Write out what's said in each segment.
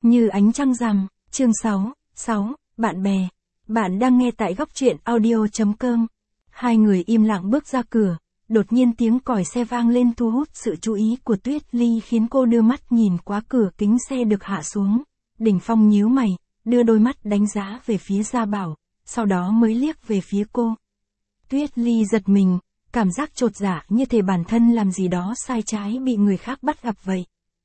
Như ánh trăng rằm, chương 6, bạn bè. Bạn đang nghe tại góc truyện audio.com. Hai người im lặng bước ra cửa, đột nhiên tiếng còi xe vang lên thu hút sự chú ý của Tuyết Ly khiến cô đưa mắt nhìn qua cửa kính xe được hạ xuống. Đình Phong nhíu mày, đưa đôi mắt đánh giá về phía Gia Bảo, sau đó mới liếc về phía cô. Tuyết Ly giật mình, cảm giác chột dạ như thể bản thân làm gì đó sai trái bị người khác bắt gặp vậy.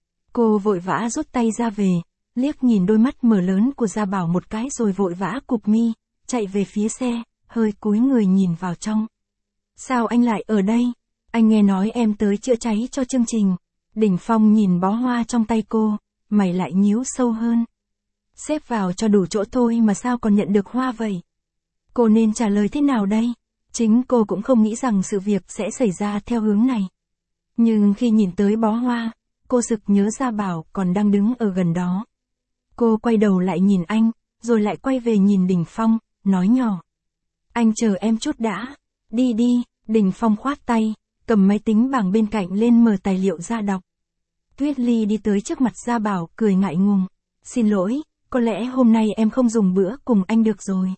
Cô vội vã rút tay ra về, liếc nhìn đôi mắt mở lớn của Gia Bảo một cái rồi vội vã cụp mi, chạy về phía xe, hơi cúi người nhìn vào trong. Sao anh lại ở đây? Anh nghe nói em tới chữa cháy cho chương trình. Đình Phong nhìn bó hoa trong tay cô, mày lại nhíu sâu hơn. Xếp vào cho đủ chỗ thôi mà sao còn nhận được hoa vậy? Cô nên trả lời thế nào đây? Chính cô cũng không nghĩ rằng sự việc sẽ xảy ra theo hướng này. Nhưng khi nhìn tới bó hoa, cô sực nhớ Gia Bảo còn đang đứng ở gần đó. Cô quay đầu lại nhìn anh, rồi lại quay về nhìn Đình Phong, nói nhỏ. Anh chờ em chút đã. Đi đi, Đình Phong khoát tay, cầm máy tính bảng bên cạnh lên mở tài liệu ra đọc. Tuyết Ly đi tới trước mặt Gia Bảo cười ngại ngùng. Xin lỗi, có lẽ hôm nay em không dùng bữa cùng anh được rồi.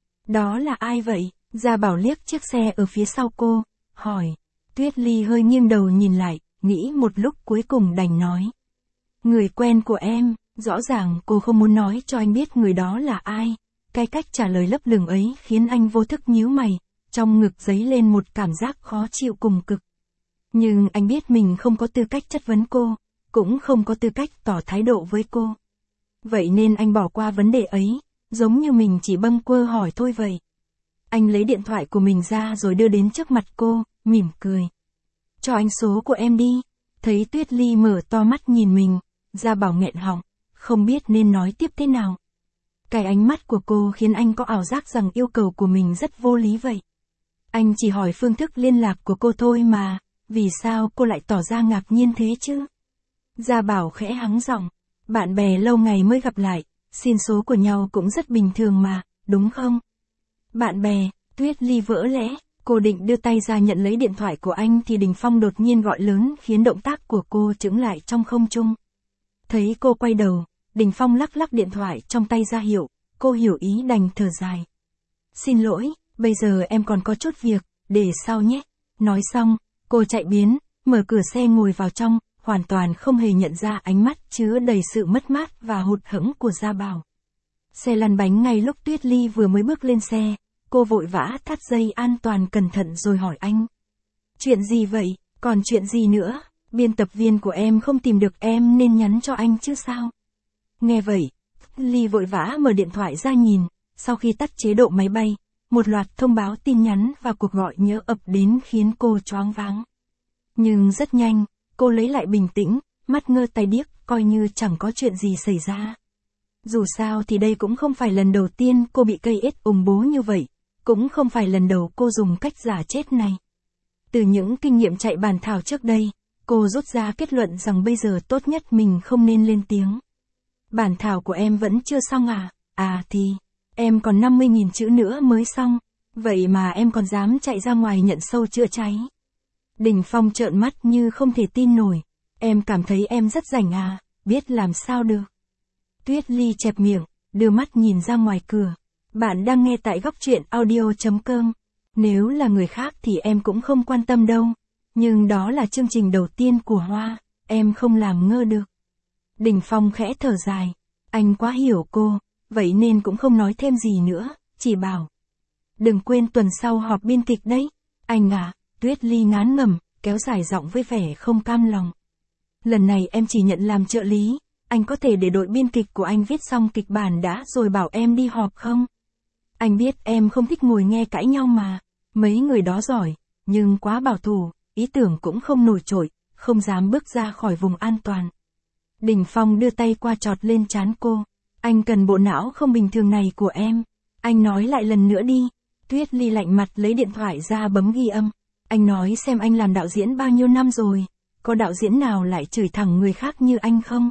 Đó là ai vậy? Gia Bảo liếc chiếc xe ở phía sau cô, hỏi. Tuyết Ly hơi nghiêng đầu nhìn lại, nghĩ một lúc cuối cùng đành nói. Người quen của em. Rõ ràng cô không muốn nói cho anh biết người đó là ai. Cái cách trả lời lấp lửng ấy khiến anh vô thức nhíu mày, trong ngực dấy lên một cảm giác khó chịu cùng cực. Nhưng anh biết mình không có tư cách chất vấn cô, cũng không có tư cách tỏ thái độ với cô. Vậy nên anh bỏ qua vấn đề ấy, giống như mình chỉ bâng quơ hỏi thôi vậy. Anh lấy điện thoại của mình ra rồi đưa đến trước mặt cô, mỉm cười. Cho anh số của em đi. Thấy Tuyết Ly mở to mắt nhìn mình, Gia Bảo nghẹn họng, không biết nên nói tiếp thế nào. Cái ánh mắt của cô khiến anh có ảo giác rằng yêu cầu của mình rất vô lý vậy. Anh chỉ hỏi phương thức liên lạc của cô thôi mà, vì sao cô lại tỏ ra ngạc nhiên thế chứ? Gia Bảo khẽ hắng giọng, bạn bè lâu ngày mới gặp lại, xin số của nhau cũng rất bình thường mà, đúng không? Bạn bè, Tuyết Ly vỡ lẽ, cô định đưa tay ra nhận lấy điện thoại của anh thì Đình Phong đột nhiên gọi lớn khiến động tác của cô chững lại trong không trung. Thấy cô quay đầu, Đình Phong lắc lắc điện thoại trong tay ra hiệu, cô hiểu ý đành thở dài. Xin lỗi, bây giờ em còn có chút việc, để sau nhé. Nói xong, cô chạy biến, mở cửa xe ngồi vào trong, hoàn toàn không hề nhận ra ánh mắt chứa đầy sự mất mát và hụt hẫng của Gia Bảo. Xe lăn bánh ngay lúc Tuyết Ly vừa mới bước lên xe, cô vội vã thắt dây an toàn cẩn thận rồi hỏi anh. Chuyện gì vậy, còn chuyện gì nữa? Biên tập viên của em không tìm được em nên nhắn cho anh chứ sao? Nghe vậy, Ly vội vã mở điện thoại ra nhìn, sau khi tắt chế độ máy bay, một loạt thông báo tin nhắn và cuộc gọi nhớ ập đến khiến cô choáng váng. Nhưng rất nhanh, cô lấy lại bình tĩnh, mắt ngơ tai điếc, coi như chẳng có chuyện gì xảy ra. Dù sao thì đây cũng không phải lần đầu tiên cô bị cây ếch ủng bố như vậy, cũng không phải lần đầu cô dùng cách giả chết này. Từ những kinh nghiệm chạy bản thảo trước đây, cô rút ra kết luận rằng bây giờ tốt nhất mình không nên lên tiếng. Bản thảo của em vẫn chưa xong à? À thì, em còn 50.000 chữ nữa mới xong, vậy mà em còn dám chạy ra ngoài nhận sâu chữa cháy. Đình Phong trợn mắt như không thể tin nổi, em cảm thấy em rất rảnh à, biết làm sao được. Tuyết Ly chẹp miệng, đưa mắt nhìn ra ngoài cửa. Bạn đang nghe tại góc truyện audio.com. Nếu là người khác thì em cũng không quan tâm đâu. Nhưng đó là chương trình đầu tiên của Hoa, em không làm ngơ được. Đình Phong khẽ thở dài. Anh quá hiểu cô, vậy nên cũng không nói thêm gì nữa, chỉ bảo. Đừng quên tuần sau họp biên kịch đấy. Anh à, Tuyết Ly ngán ngẩm, kéo dài giọng với vẻ không cam lòng. Lần này em chỉ nhận làm trợ lý, anh có thể để đội biên kịch của anh viết xong kịch bản đã rồi bảo em đi họp không? Anh biết em không thích ngồi nghe cãi nhau mà, mấy người đó giỏi, nhưng quá bảo thủ, ý tưởng cũng không nổi trội, không dám bước ra khỏi vùng an toàn. Đình Phong đưa tay qua chọt lên trán cô, anh cần bộ não không bình thường này của em, anh nói lại lần nữa đi. Tuyết Ly lạnh mặt lấy điện thoại ra bấm ghi âm, anh nói xem anh làm đạo diễn bao nhiêu năm rồi, có đạo diễn nào lại chửi thẳng người khác như anh không?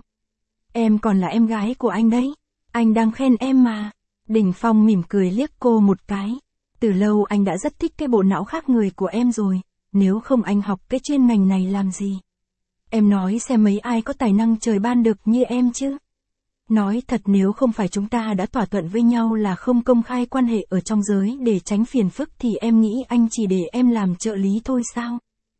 Em còn là em gái của anh đấy, anh đang khen em mà. Đình Phong mỉm cười liếc cô một cái. Từ lâu anh đã rất thích cái bộ não khác người của em rồi, nếu không anh học cái chuyên ngành này làm gì? Em nói xem mấy ai có tài năng trời ban được như em chứ? Nói thật, nếu không phải chúng ta đã thỏa thuận với nhau là không công khai quan hệ ở trong giới để tránh phiền phức thì em nghĩ anh chỉ để em làm trợ lý thôi sao?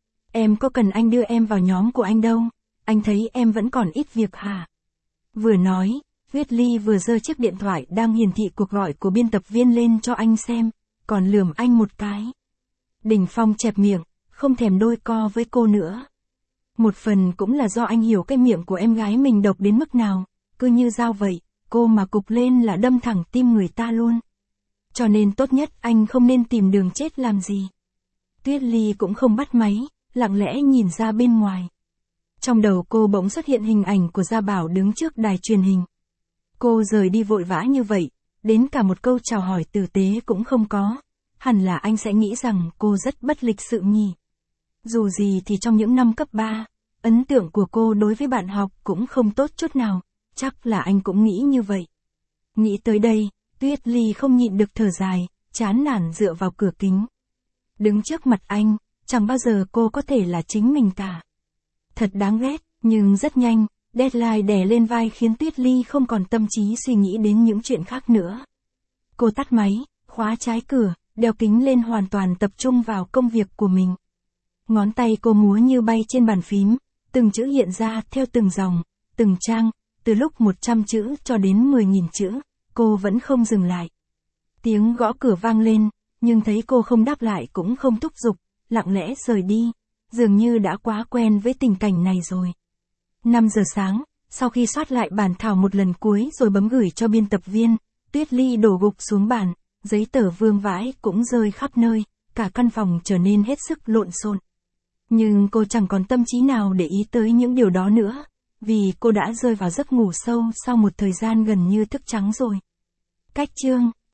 Em có cần anh đưa em vào nhóm của anh đâu, anh thấy em vẫn còn ít việc hả? Vừa nói, Tuyết Ly vừa giơ chiếc điện thoại đang hiển thị cuộc gọi của biên tập viên lên cho anh xem, còn lườm anh một cái. Đình Phong chẹp miệng, không thèm đôi co với cô nữa. Một phần cũng là do anh hiểu cái miệng của em gái mình độc đến mức nào, cứ như dao vậy, cô mà cục lên là đâm thẳng tim người ta luôn. Cho nên tốt nhất anh không nên tìm đường chết làm gì. Tuyết Ly cũng không bắt máy, lặng lẽ nhìn ra bên ngoài. Trong đầu cô bỗng xuất hiện hình ảnh của Gia Bảo đứng trước đài truyền hình. Cô rời đi vội vã như vậy, đến cả một câu chào hỏi tử tế cũng không có. Hẳn là anh sẽ nghĩ rằng cô rất bất lịch sự nhỉ. Dù gì thì trong những năm cấp 3, ấn tượng của cô đối với bạn học cũng không tốt chút nào, chắc là anh cũng nghĩ như vậy. Nghĩ tới đây, Tuyết Ly không nhịn được thở dài, chán nản dựa vào cửa kính. Đứng trước mặt anh, chẳng bao giờ cô có thể là chính mình cả. Thật đáng ghét, nhưng rất nhanh, deadline đè lên vai khiến Tuyết Ly không còn tâm trí suy nghĩ đến những chuyện khác nữa. Cô tắt máy, khóa trái cửa, đeo kính lên hoàn toàn tập trung vào công việc của mình. Ngón tay cô múa như bay trên bàn phím, từng chữ hiện ra theo từng dòng, từng trang, từ lúc 100 chữ cho đến 10.000 chữ, cô vẫn không dừng lại. Tiếng gõ cửa vang lên, nhưng thấy cô không đáp lại cũng không thúc giục, lặng lẽ rời đi, dường như đã quá quen với tình cảnh này rồi. 5 giờ sáng, sau khi soát lại bản thảo một lần cuối rồi bấm gửi cho biên tập viên, Tuyết Ly đổ gục xuống bàn, giấy tờ vương vãi cũng rơi khắp nơi, cả căn phòng trở nên hết sức lộn xộn. Nhưng cô chẳng còn tâm trí nào để ý tới những điều đó nữa, vì cô đã rơi vào giấc ngủ sâu sau một thời gian gần như thức trắng rồi. Cách chương